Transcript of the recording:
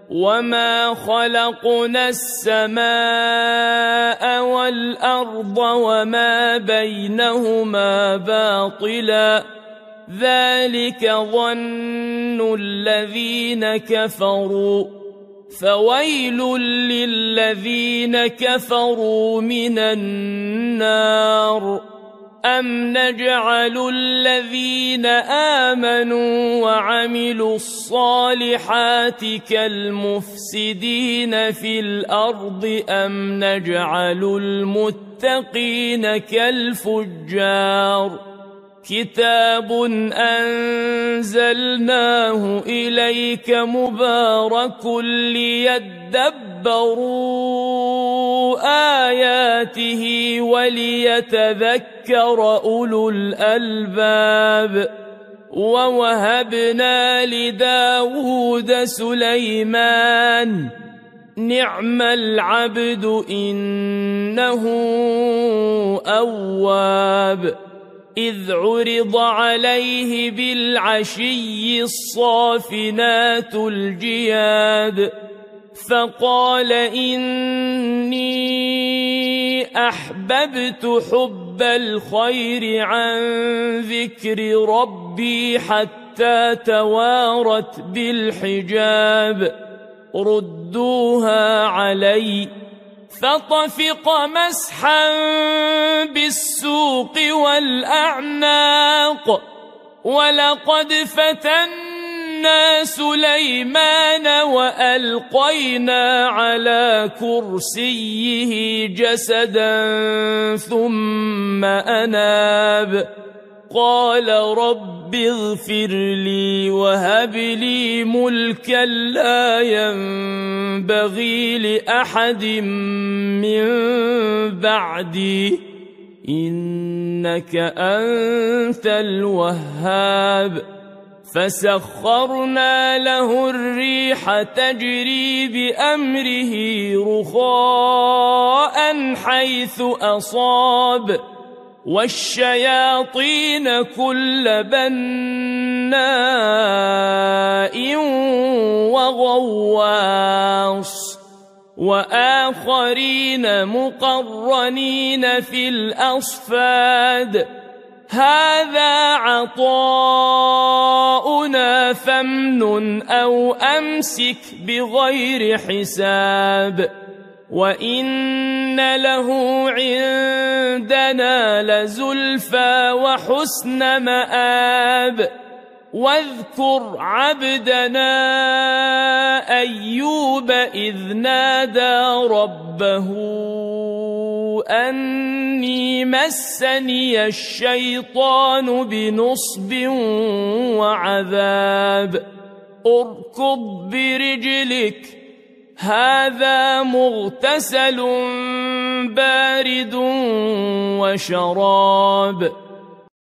وما خلقنا السماء والأرض وما بينهما باطلا ذلك ظن الذين كفروا فويل للذين كفروا من النار أم نجعل الذين آمنوا وعملوا الصالحات كالمفسدين في الأرض أم نجعل المتقين كالفجار كتاب أنزلناه إليك مبارك ليدبروا آياته وليتذكر أولو الألباب ووهبنا لداود سليمان نعم العبد إنه أواب إذ عرض عليه بالعشي الصافنات الجياد فقال إني أحببت حب الخير عن ذكر ربي حتى توارت بالحجاب ردوها علي فطفق مسحا بالسوق والأعناق ولقد فتنا سليمان وألقينا على كرسيه جسدا ثم أناب قال رب اغفر لي وهب لي ملكا لا ينبغي لأحد من بعدي إنك أنت الوهاب فسخرنا له الريح تجري بأمره رخاء حيث أصاب والشياطين كل بناء وغواص وآخرين مقرنين في الأصفاد هذا عطاؤنا فامنن أو أمسك بغير حساب وإن له عندنا لزلفى وحسن مآب واذكر عبدنا أيوب إذ نادى ربه أني مسني الشيطان بنصب وعذاب اركض برجلك هذا مغتسل بارد وشراب